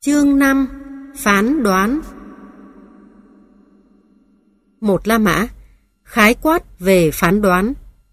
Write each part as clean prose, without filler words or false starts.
Chương 5. Phán đoán. Một La Mã. Khái quát về phán đoán.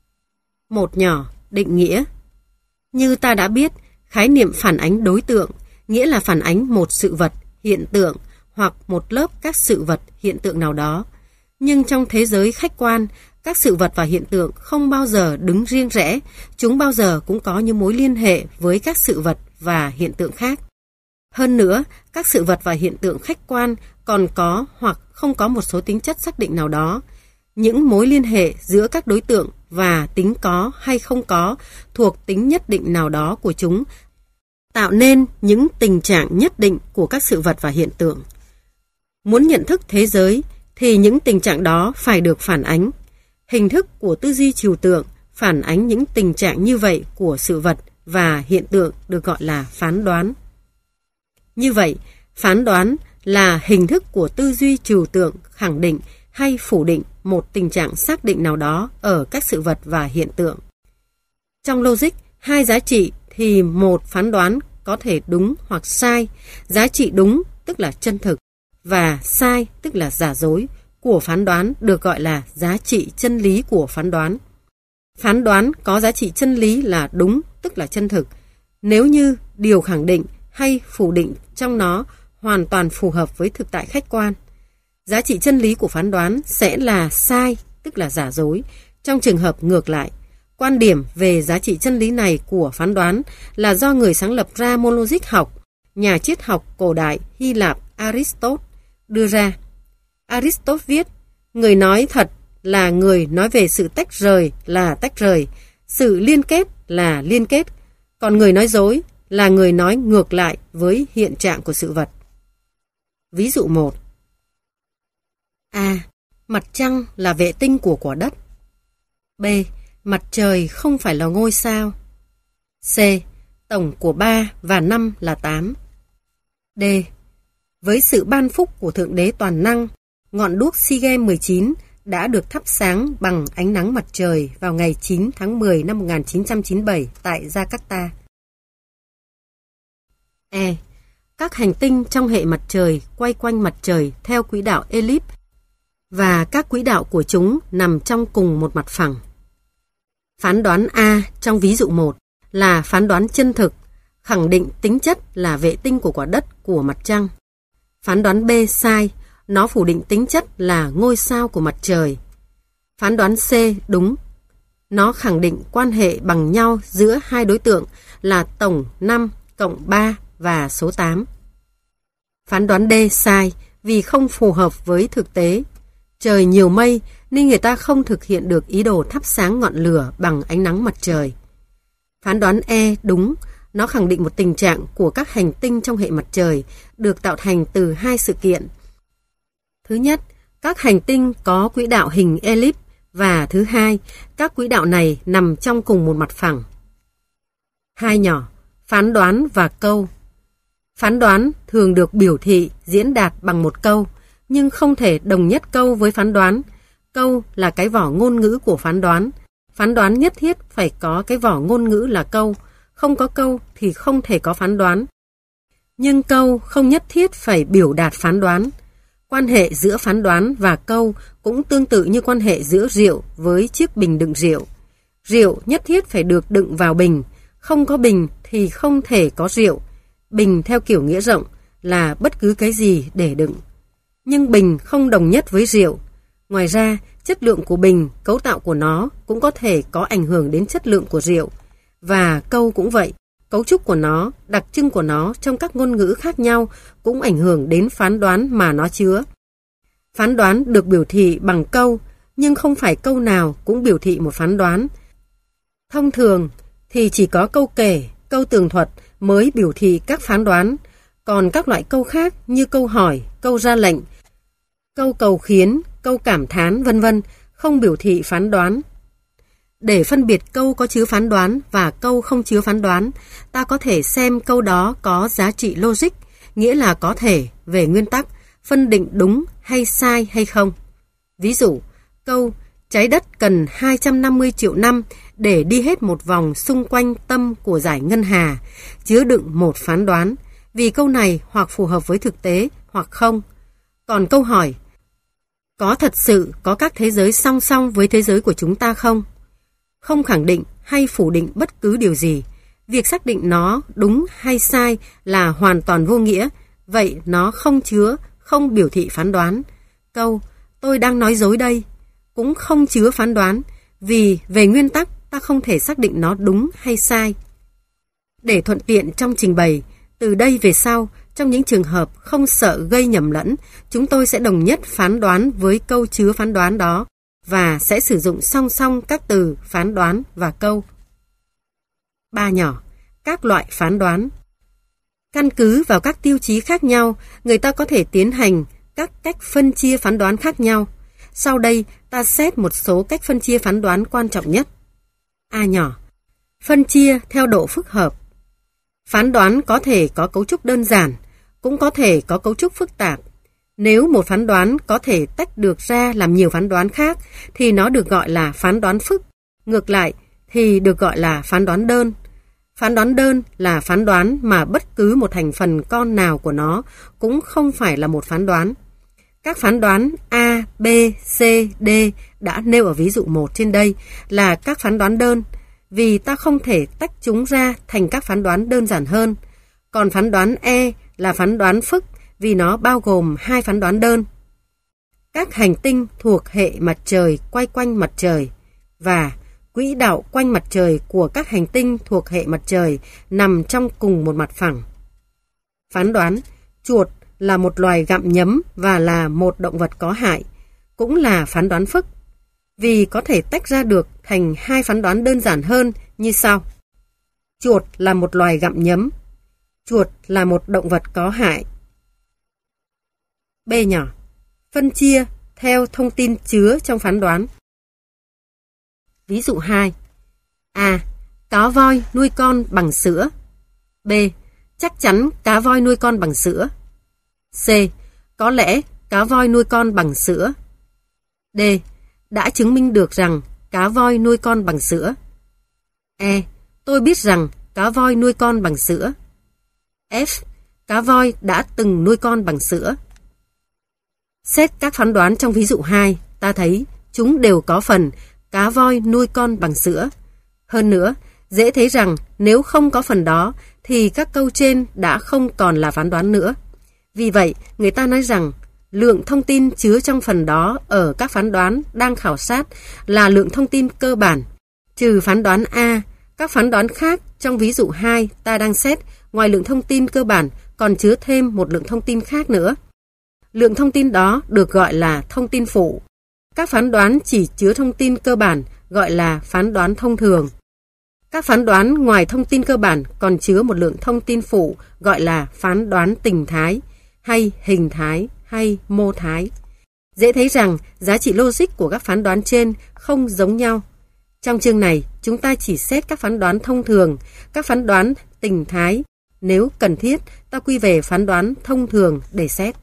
Một nhỏ. Định nghĩa. Như ta đã biết, khái niệm phản ánh đối tượng, nghĩa là phản ánh một sự vật, hiện tượng hoặc một lớp các sự vật, hiện tượng nào đó. Nhưng trong thế giới khách quan, các sự vật và hiện tượng không bao giờ đứng riêng rẽ, chúng bao giờ cũng có những mối liên hệ với các sự vật và hiện tượng khác. Hơn nữa, các sự vật và hiện tượng khách quan còn có hoặc không có một số tính chất xác định nào đó. Những mối liên hệ giữa các đối tượng và tính có hay không có thuộc tính nhất định nào đó của chúng tạo nên những tình trạng nhất định của các sự vật và hiện tượng. Muốn nhận thức thế giới thì những tình trạng đó phải được phản ánh. Hình thức của tư duy trừu tượng phản ánh những tình trạng như vậy của sự vật và hiện tượng được gọi là phán đoán. Như vậy, phán đoán là hình thức của tư duy trừu tượng khẳng định hay phủ định một tình trạng xác định nào đó ở các sự vật và hiện tượng. Trong logic, hai giá trị thì một phán đoán có thể đúng hoặc sai. Giá trị đúng tức là chân thực và sai tức là giả dối của phán đoán được gọi là giá trị chân lý của phán đoán. Phán đoán có giá trị chân lý là đúng tức là chân thực nếu như điều khẳng định hay phủ định trong nó hoàn toàn phù hợp với thực tại khách quan. Giá trị chân lý của phán đoán sẽ là sai, tức là giả dối. Trong trường hợp ngược lại, quan điểm về giá trị chân lý này của phán đoán là do người sáng lập ra môn logic học, nhà triết học cổ đại Hy Lạp Aristotle đưa ra. Aristotle viết, người nói thật là người nói về sự tách rời là tách rời, sự liên kết là liên kết, còn người nói dối là người nói ngược lại với hiện trạng của sự vật. Ví dụ 1. A. Mặt trăng là vệ tinh của quả đất. B. Mặt trời không phải là ngôi sao. C. Tổng của 3 và 5 là 8. D. Với sự ban phúc của Thượng Đế Toàn Năng, ngọn đuốc SEA Games 19 đã được thắp sáng bằng ánh nắng mặt trời vào ngày 9 tháng 10 năm 1997 tại Jakarta. E. Các hành tinh trong hệ mặt trời quay quanh mặt trời theo quỹ đạo ellipse và các quỹ đạo của chúng nằm trong cùng một mặt phẳng. Phán đoán A trong ví dụ 1 là phán đoán chân thực, khẳng định tính chất là vệ tinh của quả đất của mặt trăng. Phán đoán B sai, nó phủ định tính chất là ngôi sao của mặt trời. Phán đoán C đúng, nó khẳng định quan hệ bằng nhau giữa hai đối tượng là tổng 5 cộng 3 và số 8. Phán đoán D sai vì không phù hợp với thực tế. Trời nhiều mây nên người ta không thực hiện được ý đồ thắp sáng ngọn lửa bằng ánh nắng mặt trời. Phán đoán E đúng, nó khẳng định một tình trạng của các hành tinh trong hệ mặt trời được tạo thành từ hai sự kiện. Thứ nhất, các hành tinh có quỹ đạo hình ellipse và thứ hai, các quỹ đạo này nằm trong cùng một mặt phẳng. Hai nhỏ, phán đoán và câu. Phán đoán thường được biểu thị, diễn đạt bằng một câu, nhưng không thể đồng nhất câu với phán đoán. Câu là cái vỏ ngôn ngữ của phán đoán. Phán đoán nhất thiết phải có cái vỏ ngôn ngữ là câu. Không có câu thì không thể có phán đoán. Nhưng câu không nhất thiết phải biểu đạt phán đoán. Quan hệ giữa phán đoán và câu cũng tương tự như quan hệ giữa rượu với chiếc bình đựng rượu. Rượu nhất thiết phải được đựng vào bình. Không có bình thì không thể có rượu. Bình theo kiểu nghĩa rộng là bất cứ cái gì để đựng. Nhưng bình không đồng nhất với rượu. Ngoài ra, chất lượng của bình, cấu tạo của nó cũng có thể có ảnh hưởng đến chất lượng của rượu. Và câu cũng vậy, cấu trúc của nó, đặc trưng của nó trong các ngôn ngữ khác nhau cũng ảnh hưởng đến phán đoán mà nó chứa. Phán đoán được biểu thị bằng câu, nhưng không phải câu nào cũng biểu thị một phán đoán. Thông thường thì chỉ có câu kể, câu tường thuật mới biểu thị các phán đoán, còn các loại câu khác như câu hỏi, câu ra lệnh, câu cầu khiến, câu cảm thán vân vân không biểu thị phán đoán. Để phân biệt câu có chứa phán đoán và câu không chứa phán đoán, ta có thể xem câu đó có giá trị logic, nghĩa là có thể, về nguyên tắc, phân định đúng hay sai hay không. Ví dụ, câu trái đất cần 250 triệu năm để đi hết một vòng xung quanh tâm của dải ngân hà, chứa đựng một phán đoán, vì câu này hoặc phù hợp với thực tế hoặc không. Còn câu hỏi, có thật sự có các thế giới song song với thế giới của chúng ta không? Không khẳng định hay phủ định bất cứ điều gì. Việc xác định nó đúng hay sai là hoàn toàn vô nghĩa, vậy nó không chứa, không biểu thị phán đoán. Câu, tôi đang nói dối đây, cũng không chứa phán đoán, vì về nguyên tắc ta không thể xác định nó đúng hay sai. Để thuận tiện trong trình bày, từ đây về sau, trong những trường hợp không sợ gây nhầm lẫn, chúng tôi sẽ đồng nhất phán đoán với câu chứa phán đoán đó và sẽ sử dụng song song các từ phán đoán và câu. 3 nhỏ, các loại phán đoán. Căn cứ vào các tiêu chí khác nhau, người ta có thể tiến hành các cách phân chia phán đoán khác nhau. Sau đây, ta xét một số cách phân chia phán đoán quan trọng nhất. A nhỏ, phân chia theo độ phức hợp. Phán đoán có thể có cấu trúc đơn giản, cũng có thể có cấu trúc phức tạp. Nếu một phán đoán có thể tách được ra làm nhiều phán đoán khác, thì nó được gọi là phán đoán phức. Ngược lại, thì được gọi là phán đoán đơn. Phán đoán đơn là phán đoán mà bất cứ một thành phần con nào của nó cũng không phải là một phán đoán. Các phán đoán A, B, C, D đã nêu ở ví dụ 1 trên đây là các phán đoán đơn, vì ta không thể tách chúng ra thành các phán đoán đơn giản hơn. Còn phán đoán E là phán đoán phức vì nó bao gồm 2 phán đoán đơn. Các hành tinh thuộc hệ mặt trời quay quanh mặt trời và quỹ đạo quanh mặt trời của các hành tinh thuộc hệ mặt trời nằm trong cùng một mặt phẳng. Phán đoán chuột là một loài gặm nhấm và là một động vật có hại, cũng là phán đoán phức, vì có thể tách ra được thành 2 phán đoán đơn giản hơn như sau. Chuột là một loài gặm nhấm. Chuột là một động vật có hại. B nhỏ, phân chia theo thông tin chứa trong phán đoán. Ví dụ 2. A. Cá voi nuôi con bằng sữa. B. Chắc chắn cá voi nuôi con bằng sữa. C. Có lẽ cá voi nuôi con bằng sữa. D. Đã chứng minh được rằng cá voi nuôi con bằng sữa. E. Tôi biết rằng cá voi nuôi con bằng sữa. F. Cá voi đã từng nuôi con bằng sữa. Xét các phán đoán trong ví dụ 2, ta thấy chúng đều có phần cá voi nuôi con bằng sữa. Hơn nữa, dễ thấy rằng nếu không có phần đó thì các câu trên đã không còn là phán đoán nữa. Vì vậy, người ta nói rằng lượng thông tin chứa trong phần đó ở các phán đoán đang khảo sát là lượng thông tin cơ bản. Trừ phán đoán A, các phán đoán khác trong ví dụ 2 ta đang xét ngoài lượng thông tin cơ bản còn chứa thêm một lượng thông tin khác nữa. Lượng thông tin đó được gọi là thông tin phụ. Các phán đoán chỉ chứa thông tin cơ bản gọi là phán đoán thông thường. Các phán đoán ngoài thông tin cơ bản còn chứa một lượng thông tin phụ gọi là phán đoán tình thái, hay hình thái, hay mô thái. Dễ thấy rằng giá trị logic của các phán đoán trên không giống nhau. Trong chương này, chúng ta chỉ xét các phán đoán thông thường, các phán đoán tình thái. Nếu cần thiết, ta quy về phán đoán thông thường để xét.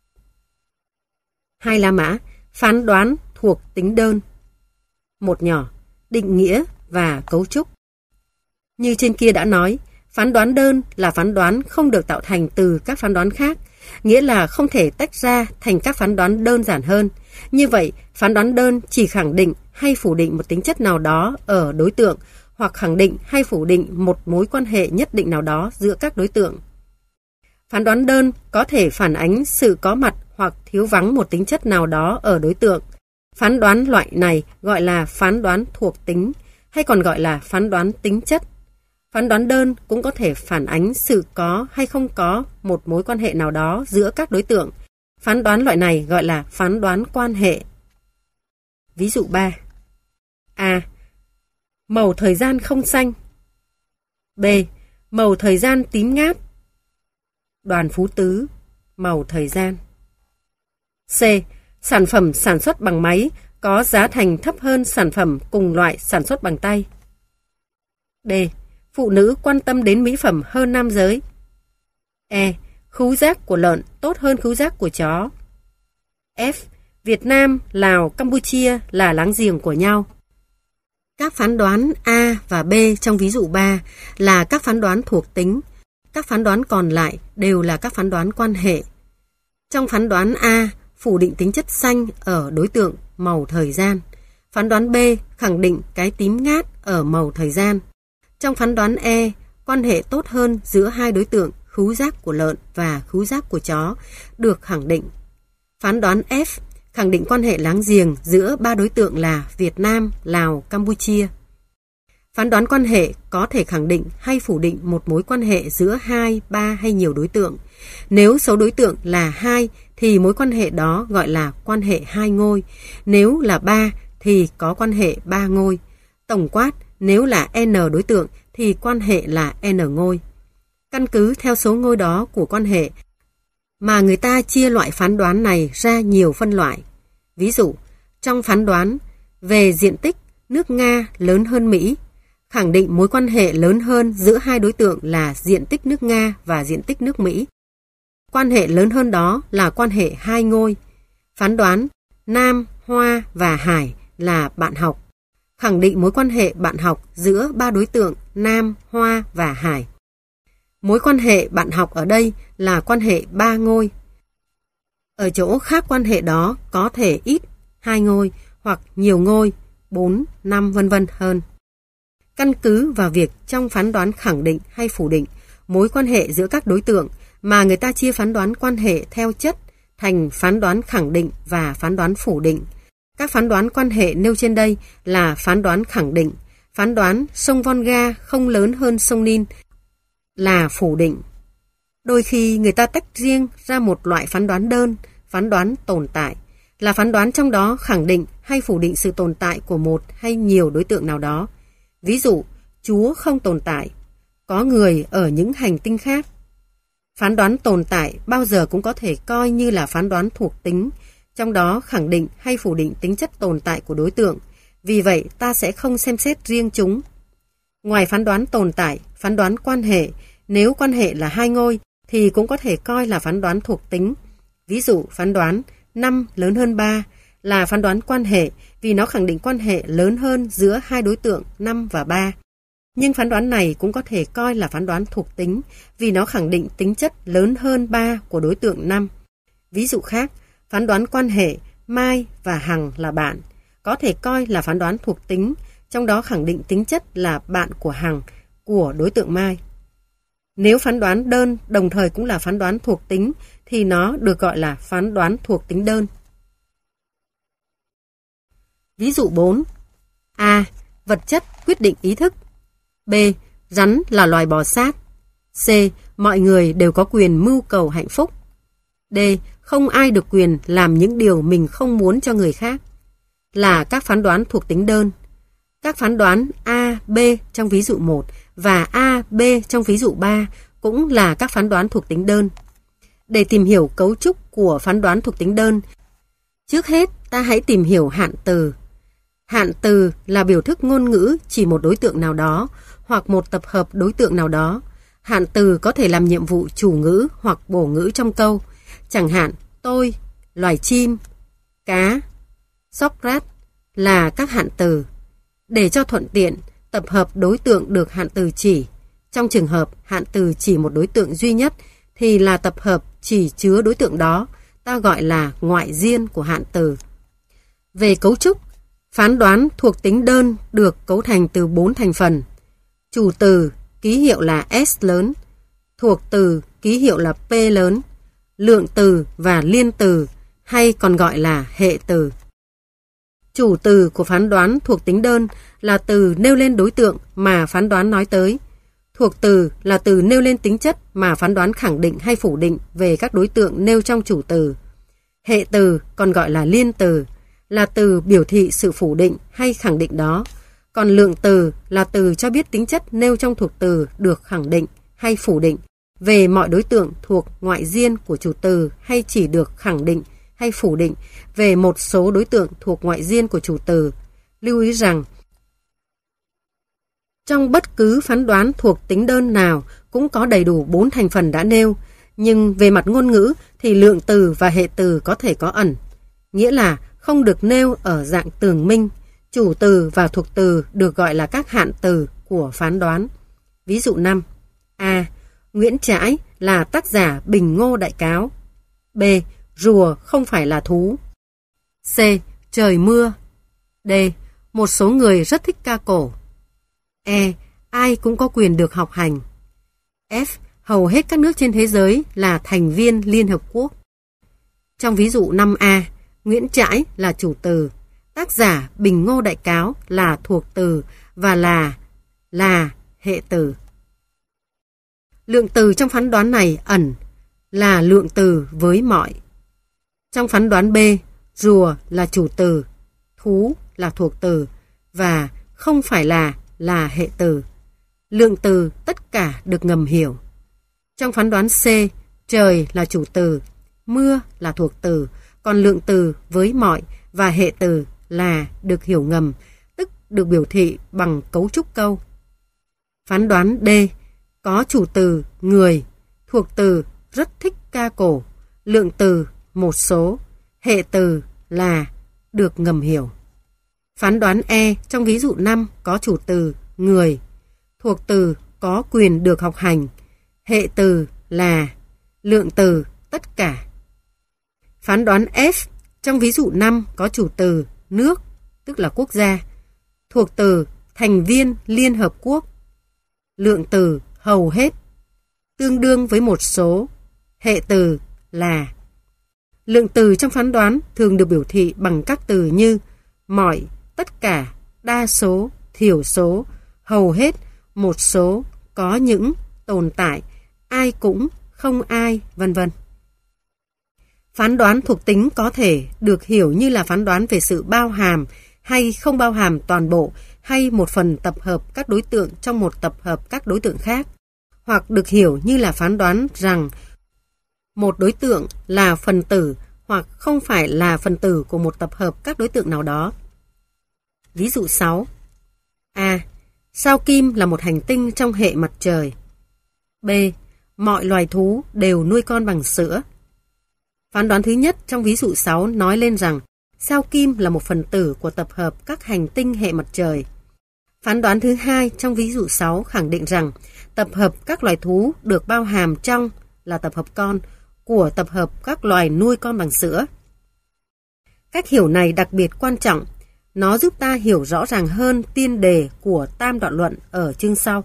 2 la mã, phán đoán thuộc tính đơn. 1 nhỏ, định nghĩa và cấu trúc. Như trên kia đã nói, phán đoán đơn là phán đoán không được tạo thành từ các phán đoán khác, nghĩa là không thể tách ra thành các phán đoán đơn giản hơn. Như vậy, phán đoán đơn chỉ khẳng định hay phủ định một tính chất nào đó ở đối tượng, hoặc khẳng định hay phủ định một mối quan hệ nhất định nào đó giữa các đối tượng. Phán đoán đơn có thể phản ánh sự có mặt hoặc thiếu vắng một tính chất nào đó ở đối tượng. Phán đoán loại này gọi là phán đoán thuộc tính, hay còn gọi là phán đoán tính chất. Phán đoán đơn cũng có thể phản ánh sự có hay không có một mối quan hệ nào đó giữa các đối tượng. Phán đoán loại này gọi là phán đoán quan hệ. Ví dụ 3. A. Màu thời gian không xanh. B. Màu thời gian tím ngát. Đoàn Phú Tứ, màu thời gian. C. Sản phẩm sản xuất bằng máy có giá thành thấp hơn sản phẩm cùng loại sản xuất bằng tay. D. Phụ nữ quan tâm đến mỹ phẩm hơn nam giới. E. Khứu giác của lợn tốt hơn khứu giác của chó. F. Việt Nam, Lào, Campuchia là láng giềng của nhau. Các phán đoán A và B trong ví dụ 3 là các phán đoán thuộc tính. Các phán đoán còn lại đều là các phán đoán quan hệ. Trong phán đoán A, phủ định tính chất xanh ở đối tượng màu thời gian. Phán đoán B, khẳng định cái tím ngát ở màu thời gian. Trong phán đoán E, quan hệ tốt hơn giữa hai đối tượng khứu giác của lợn và khứu giác của chó được khẳng định. Phán đoán F, khẳng định quan hệ láng giềng giữa ba đối tượng là Việt Nam, Lào, Campuchia. Phán đoán quan hệ có thể khẳng định hay phủ định một mối quan hệ giữa 2, 3 hay nhiều đối tượng. Nếu số đối tượng là 2 thì mối quan hệ đó gọi là quan hệ 2 ngôi. Nếu là 3 thì có quan hệ 3 ngôi. Tổng quát, nếu là N đối tượng thì quan hệ là N ngôi. Căn cứ theo số ngôi đó của quan hệ mà người ta chia loại phán đoán này ra nhiều phân loại. Ví dụ, trong phán đoán về diện tích nước Nga lớn hơn Mỹ, khẳng định mối quan hệ lớn hơn giữa hai đối tượng là diện tích nước Nga và diện tích nước Mỹ. Quan hệ lớn hơn đó là quan hệ 2 ngôi. Phán đoán Nam, Hoa và Hải là bạn học, khẳng định mối quan hệ bạn học giữa ba đối tượng Nam, Hoa và Hải. Mối quan hệ bạn học ở đây là quan hệ 3 ngôi. Ở chỗ khác quan hệ đó có thể ít 2 ngôi hoặc nhiều ngôi 4, 5 vân vân hơn. Căn cứ vào việc trong phán đoán khẳng định hay phủ định mối quan hệ giữa các đối tượng mà người ta chia phán đoán quan hệ theo chất thành phán đoán khẳng định và phán đoán phủ định. Các phán đoán quan hệ nêu trên đây là phán đoán khẳng định, phán đoán sông Volga không lớn hơn sông Nin là phủ định. Đôi khi người ta tách riêng ra một loại phán đoán đơn, phán đoán tồn tại, là phán đoán trong đó khẳng định hay phủ định sự tồn tại của một hay nhiều đối tượng nào đó. Ví dụ, Chúa không tồn tại, có người ở những hành tinh khác. Phán đoán tồn tại bao giờ cũng có thể coi như là phán đoán thuộc tính, trong đó khẳng định hay phủ định tính chất tồn tại của đối tượng. Vì vậy, ta sẽ không xem xét riêng chúng. Ngoài phán đoán tồn tại, phán đoán quan hệ, nếu quan hệ là 2 ngôi, thì cũng có thể coi là phán đoán thuộc tính. Ví dụ, phán đoán 5 lớn hơn 3 là phán đoán quan hệ vì nó khẳng định quan hệ lớn hơn giữa hai đối tượng 5 và 3. Nhưng phán đoán này cũng có thể coi là phán đoán thuộc tính vì nó khẳng định tính chất lớn hơn 3 của đối tượng 5. Ví dụ khác, phán đoán quan hệ Mai và Hằng là bạn có thể coi là phán đoán thuộc tính, trong đó khẳng định tính chất là bạn của Hằng của đối tượng Mai. Nếu phán đoán đơn đồng thời cũng là phán đoán thuộc tính thì nó được gọi là phán đoán thuộc tính đơn. Ví dụ 4. A. Vật chất quyết định ý thức. B. Rắn là loài bò sát. C. Mọi người đều có quyền mưu cầu hạnh phúc. D. Không ai được quyền làm những điều mình không muốn cho người khác. Là các phán đoán thuộc tính đơn. Các phán đoán A, B trong ví dụ 1 và A, B trong ví dụ 3 cũng là các phán đoán thuộc tính đơn. Để tìm hiểu cấu trúc của phán đoán thuộc tính đơn, trước hết ta hãy tìm hiểu hạn từ. Hạn từ là biểu thức ngôn ngữ chỉ một đối tượng nào đó hoặc một tập hợp đối tượng nào đó. Hạn từ có thể làm nhiệm vụ chủ ngữ hoặc bổ ngữ trong câu. Chẳng hạn, tôi, loài chim, cá, Socrates là các hạn từ. Để cho thuận tiện, tập hợp đối tượng được hạn từ chỉ. Trong trường hợp hạn từ chỉ một đối tượng duy nhất thì là tập hợp chỉ chứa đối tượng đó, ta gọi là ngoại diên của hạn từ. Về cấu trúc, phán đoán thuộc tính đơn được cấu thành từ 4 thành phần. Chủ từ, ký hiệu là S lớn, thuộc từ, ký hiệu là P lớn, lượng từ và liên từ hay còn gọi là hệ từ. Chủ từ của phán đoán thuộc tính đơn là từ nêu lên đối tượng mà phán đoán nói tới. Thuộc từ là từ nêu lên tính chất mà phán đoán khẳng định hay phủ định về các đối tượng nêu trong chủ từ. Hệ từ còn gọi là liên từ là từ biểu thị sự phủ định hay khẳng định đó. Còn lượng từ là từ cho biết tính chất nêu trong thuộc từ được khẳng định hay phủ định về mọi đối tượng thuộc ngoại diên của chủ từ hay chỉ được khẳng định hay phủ định về một số đối tượng thuộc ngoại diên của chủ từ. Lưu ý rằng, trong bất cứ phán đoán thuộc tính đơn nào cũng có đầy đủ 4 thành phần đã nêu, nhưng về mặt ngôn ngữ thì lượng từ và hệ từ có thể có ẩn, nghĩa là không được nêu ở dạng tường minh. Chủ từ và thuộc từ được gọi là các hạn từ của phán đoán. Ví dụ 5. A. Nguyễn Trãi là tác giả Bình Ngô Đại Cáo. B. Rùa không phải là thú. C. Trời mưa. D. Một số người rất thích ca cổ. E. Ai cũng có quyền được học hành. F. Hầu hết các nước trên thế giới là thành viên Liên Hợp Quốc. Trong ví dụ 5A, Nguyễn Trãi là chủ từ, tác giả Bình Ngô Đại Cáo là thuộc từ và là hệ từ. Lượng từ trong phán đoán này ẩn là lượng từ với mọi. Trong phán đoán B, rùa là chủ từ, thú là thuộc từ và không phải là hệ từ. Lượng từ tất cả được ngầm hiểu. Trong phán đoán C, trời là chủ từ, mưa là thuộc từ, còn lượng từ với mọi và hệ từ là được hiểu ngầm, tức được biểu thị bằng cấu trúc câu. Phán đoán D, có chủ từ người, thuộc từ rất thích ca cổ, lượng từ một số, hệ từ là được ngầm hiểu. Phán đoán E trong ví dụ 5 có chủ từ người, thuộc từ có quyền được học hành, hệ từ là, lượng từ tất cả. Phán đoán F trong ví dụ 5 có chủ từ nước, tức là quốc gia, thuộc từ thành viên Liên Hợp Quốc, lượng từ hầu hết, tương đương với một số, hệ từ là. Lượng từ trong phán đoán thường được biểu thị bằng các từ như mọi, tất cả, đa số, thiểu số, hầu hết, một số, có những, tồn tại, ai cũng, không ai, vân vân. Phán đoán thuộc tính có thể được hiểu như là phán đoán về sự bao hàm hay không bao hàm toàn bộ hay một phần tập hợp các đối tượng trong một tập hợp các đối tượng khác, hoặc được hiểu như là phán đoán rằng một đối tượng là phần tử hoặc không phải là phần tử của một tập hợp các đối tượng nào đó. Ví dụ 6. A. Sao Kim là một hành tinh trong hệ mặt trời. B. Mọi loài thú đều nuôi con bằng sữa. Phán đoán thứ nhất trong ví dụ 6 nói lên rằng sao Kim là một phần tử của tập hợp các hành tinh hệ mặt trời. Phán đoán thứ hai trong ví dụ 6 khẳng định rằng tập hợp các loài thú được bao hàm trong là tập hợp con của tập hợp các loài nuôi con bằng sữa. Cách hiểu này đặc biệt quan trọng, nó giúp ta hiểu rõ ràng hơn tiên đề của tam đoạn luận ở chương sau.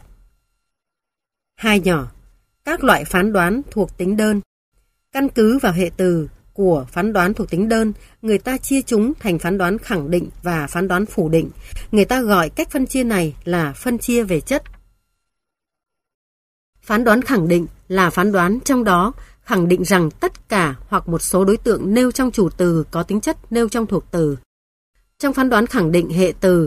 2 nhỏ. Các loại phán đoán thuộc tính đơn. Căn cứ vào hệ từ của phán đoán thuộc tính đơn, người ta chia chúng thành phán đoán khẳng định và phán đoán phủ định. Người ta gọi cách phân chia này là phân chia về chất. Phán đoán khẳng định là phán đoán trong đó khẳng định rằng tất cả hoặc một số đối tượng nêu trong chủ từ có tính chất nêu trong thuộc từ. Trong phán đoán khẳng định hệ từ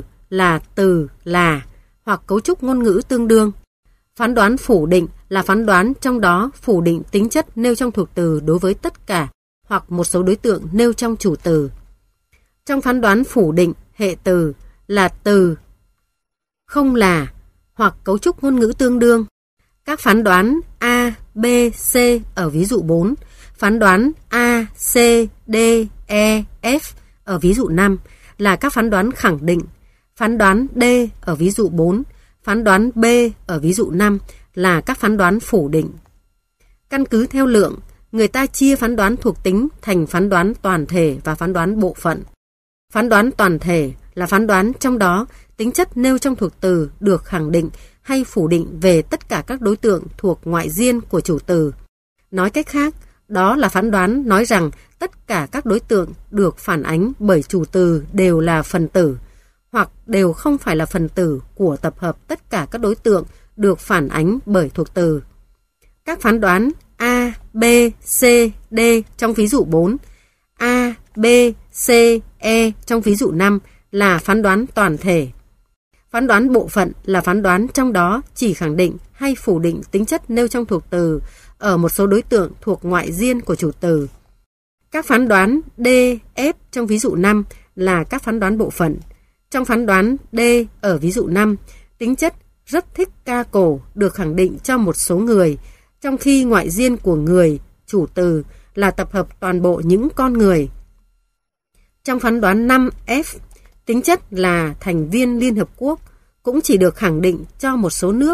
là hoặc cấu trúc ngôn ngữ tương đương. Phán đoán phủ định là phán đoán trong đó phủ định tính chất nêu trong thuộc từ đối với tất cả hoặc một số đối tượng nêu trong chủ từ. Trong phán đoán phủ định hệ từ là từ, không là hoặc cấu trúc ngôn ngữ tương đương. Các phán đoán A, B, C ở ví dụ 4, phán đoán A, C, D, E, F ở ví dụ 5 là các phán đoán khẳng định. Phán đoán D ở ví dụ 4, phán đoán B ở ví dụ 5 là các phán đoán phủ định. Căn cứ theo lượng, người ta chia phán đoán thuộc tính thành phán đoán toàn thể và phán đoán bộ phận. Phán đoán toàn thể là phán đoán trong đó tính chất nêu trong thuộc từ được khẳng định hay phủ định về tất cả các đối tượng thuộc ngoại riêng của chủ từ. Nói cách khác, đó là phán đoán nói rằng tất cả các đối tượng được phản ánh bởi chủ từ đều là phần tử, hoặc đều không phải là phần tử của tập hợp tất cả các đối tượng được phản ánh bởi thuộc từ. Các phán đoán A, B, C, D trong ví dụ 4, A, B, C, E trong ví dụ 5 là phán đoán toàn thể. Phán đoán bộ phận là phán đoán trong đó chỉ khẳng định hay phủ định tính chất nêu trong thuộc từ ở một số đối tượng thuộc ngoại riêng của chủ từ. Các phán đoán D, F trong ví dụ 5 là các phán đoán bộ phận. Trong phán đoán D ở ví dụ 5, tính chất rất thích ca cổ được khẳng định cho một số người, trong khi ngoại riêng của người, chủ từ là tập hợp toàn bộ những con người. Trong phán đoán 5F, tính chất là thành viên Liên Hợp Quốc cũng chỉ được khẳng định cho một số nước,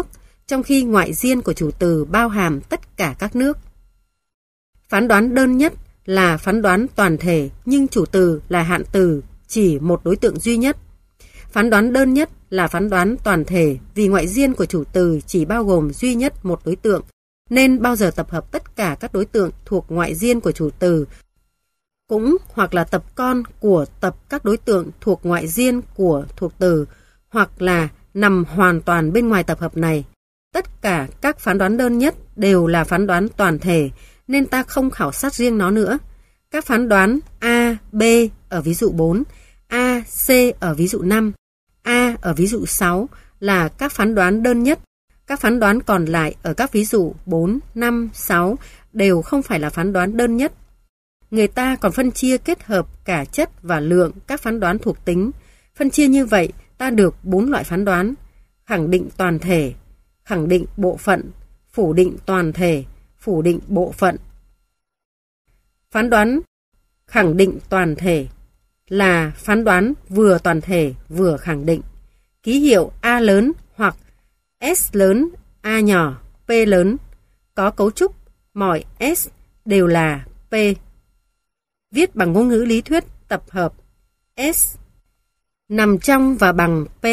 trong khi ngoại diên của chủ từ bao hàm tất cả các nước. Phán đoán đơn nhất là phán đoán toàn thể nhưng chủ từ là hạn từ chỉ một đối tượng duy nhất. Phán đoán đơn nhất là phán đoán toàn thể vì ngoại diên của chủ từ chỉ bao gồm duy nhất một đối tượng, nên bao giờ tập hợp tất cả các đối tượng thuộc ngoại diên của chủ từ, cũng hoặc là tập con của tập các đối tượng thuộc ngoại diên của thuộc từ, hoặc là nằm hoàn toàn bên ngoài tập hợp này. Tất cả các phán đoán đơn nhất đều là phán đoán toàn thể, nên ta không khảo sát riêng nó nữa. Các phán đoán A, B ở ví dụ 4, A, C ở ví dụ 5, A ở ví dụ 6 là các phán đoán đơn nhất. Các phán đoán còn lại ở các ví dụ 4, 5, 6 đều không phải là phán đoán đơn nhất. Người ta còn phân chia kết hợp cả chất và lượng các phán đoán thuộc tính. Phân chia như vậy, ta được 4 loại phán đoán: khẳng định toàn thể, khẳng định bộ phận, phủ định toàn thể, phủ định bộ phận. Phán đoán khẳng định toàn thể là phán đoán vừa toàn thể vừa khẳng định. Ký hiệu A lớn hoặc S lớn, A nhỏ, P lớn có cấu trúc mọi S đều là P. Viết bằng ngôn ngữ lý thuyết tập hợp S nằm trong và bằng P.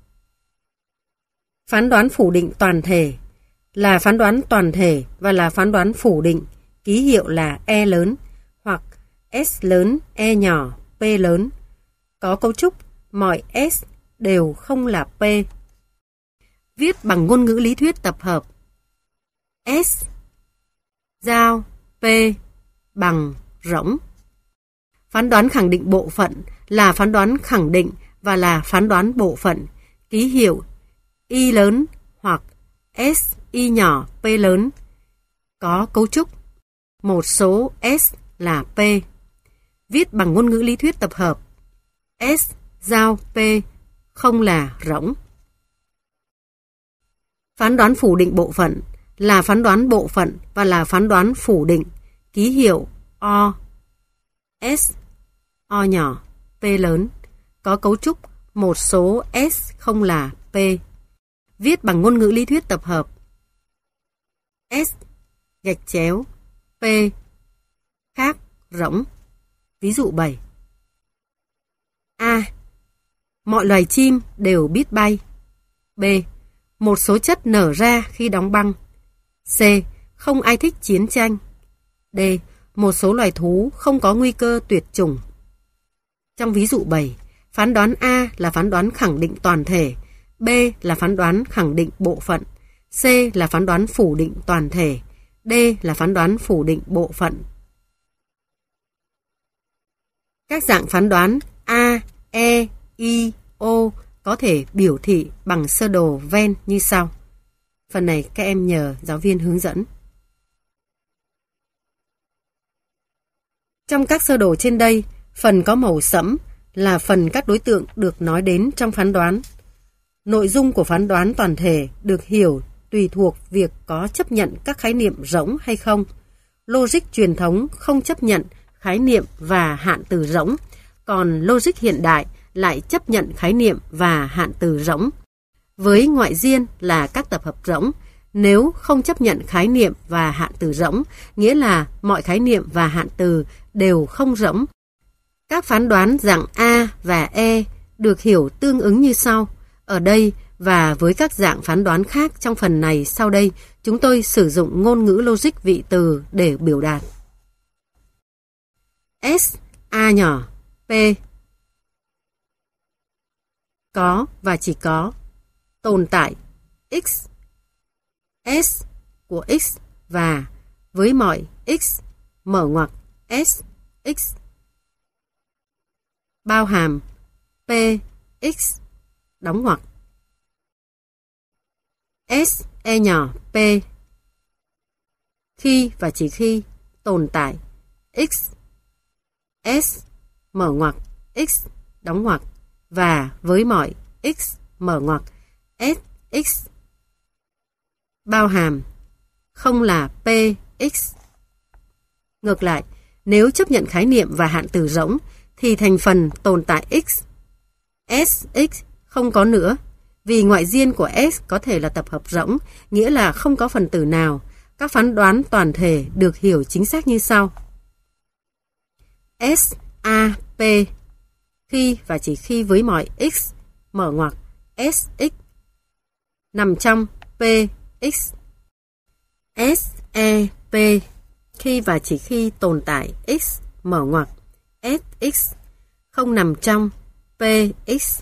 Phán đoán phủ định toàn thể là phán đoán toàn thể và là phán đoán phủ định, ký hiệu là E lớn hoặc S lớn, E nhỏ, P lớn có cấu trúc mọi S đều không là P. Viết bằng ngôn ngữ lý thuyết tập hợp S giao P bằng rỗng. Phán đoán khẳng định bộ phận là phán đoán khẳng định và là phán đoán bộ phận, ký hiệu Y lớn hoặc S Y nhỏ P lớn có cấu trúc một số S là P. Viết bằng ngôn ngữ lý thuyết tập hợp S giao P không là rỗng. Phán đoán phủ định bộ phận là phán đoán bộ phận và là phán đoán phủ định, ký hiệu O S O nhỏ P lớn có cấu trúc một số S không là P. Viết bằng ngôn ngữ lý thuyết tập hợp S gạch chéo P khác rỗng. Ví dụ 7. A. Mọi loài chim đều biết bay. B. Một số chất nở ra khi đóng băng. C. Không ai thích chiến tranh. D. Một số loài thú không có nguy cơ tuyệt chủng. Trong ví dụ 7, phán đoán A là phán đoán khẳng định toàn thể, B là phán đoán khẳng định bộ phận, C là phán đoán phủ định toàn thể, D là phán đoán phủ định bộ phận. Các dạng phán đoán A, E, I, O có thể biểu thị bằng sơ đồ Venn như sau. Phần này các em nhờ giáo viên hướng dẫn. Trong các sơ đồ trên đây, phần có màu sẫm là phần các đối tượng được nói đến trong phán đoán. Nội dung của phán đoán toàn thể được hiểu tùy thuộc việc có chấp nhận các khái niệm rỗng hay không. Logic truyền thống không chấp nhận khái niệm và hạn từ rỗng, còn logic hiện đại lại chấp nhận khái niệm và hạn từ rỗng. Với ngoại diên là các tập hợp rỗng, nếu không chấp nhận khái niệm và hạn từ rỗng, nghĩa là mọi khái niệm và hạn từ đều không rỗng. Các phán đoán dạng A và E được hiểu tương ứng như sau. Ở đây và với các dạng phán đoán khác trong phần này sau đây, chúng tôi sử dụng ngôn ngữ logic vị từ để biểu đạt. S, A nhỏ, P. Có và chỉ có. Tồn tại X. S của X và với mọi X mở ngoặc S, X. Bao hàm P, X đóng ngoặc. S, E nhỏ, P. Khi và chỉ khi tồn tại X. S mở ngoặc X đóng ngoặc và với mọi X mở ngoặc S, X. Bao hàm không là P, X. Ngược lại, nếu chấp nhận khái niệm và hạn từ rỗng thì thành phần tồn tại X, S, X không có nữa. Vì ngoại diên của S có thể là tập hợp rỗng, nghĩa là không có phần tử nào. Các phán đoán toàn thể được hiểu chính xác như sau. S, A, P khi và chỉ khi với mọi x mở ngoặc SX nằm trong PX. S, E, P khi và chỉ khi tồn tại x mở ngoặc SX không nằm trong PX.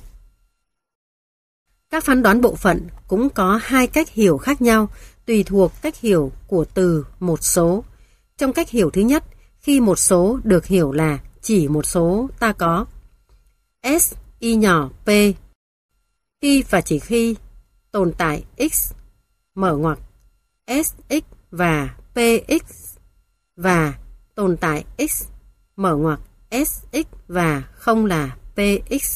Các phán đoán bộ phận cũng có hai cách hiểu khác nhau tùy thuộc cách hiểu của từ một số. Trong cách hiểu thứ nhất, khi một số được hiểu là chỉ một số ta có S, Y nhỏ, P khi và chỉ khi tồn tại x mở ngoặc SX và PX và tồn tại x mở ngoặc SX và không là PX.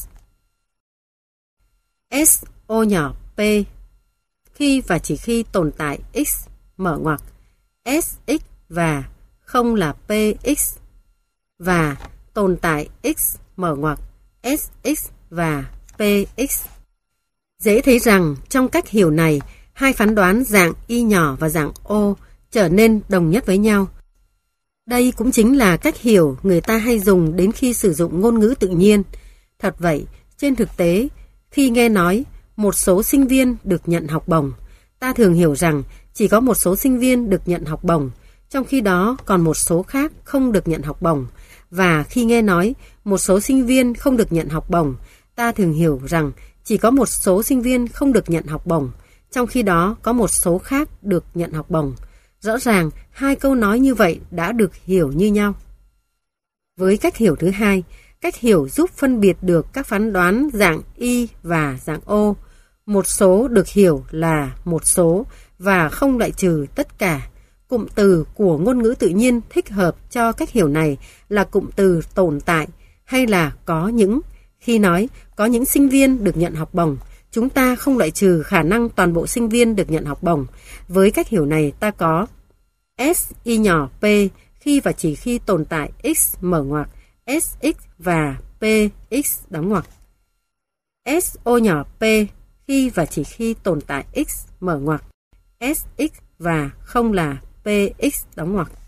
S, O nhỏ, P khi và chỉ khi tồn tại x mở ngoặc SX và không là PX và tồn tại x mở ngoặc SX và PX. Dễ thấy rằng trong cách hiểu này, hai phán đoán dạng Y nhỏ và dạng O trở nên đồng nhất với nhau. Đây cũng chính là cách hiểu người ta hay dùng đến khi sử dụng ngôn ngữ tự nhiên. Thật vậy, trên thực tế, khi nghe nói một số sinh viên được nhận học bổng, ta thường hiểu rằng chỉ có một số sinh viên được nhận học bổng, trong khi đó còn một số khác không được nhận học bổng. Và khi nghe nói một số sinh viên không được nhận học bổng, ta thường hiểu rằng chỉ có một số sinh viên không được nhận học bổng, trong khi đó có một số khác được nhận học bổng. Rõ ràng, hai câu nói như vậy đã được hiểu như nhau. Với cách hiểu thứ hai, cách hiểu giúp phân biệt được các phán đoán dạng Y và dạng O. Một số được hiểu là một số và không loại trừ tất cả. Cụm từ của ngôn ngữ tự nhiên thích hợp cho cách hiểu này là cụm từ tồn tại hay là có những. Khi nói có những sinh viên được nhận học bổng, chúng ta không loại trừ khả năng toàn bộ sinh viên được nhận học bổng. Với cách hiểu này ta có S, Y nhỏ, P khi và chỉ khi tồn tại x mở ngoặc SX và PX đóng ngoặc. S, O nhỏ, P khi và chỉ khi tồn tại x mở ngoặc SX và không là PX đóng ngoặc.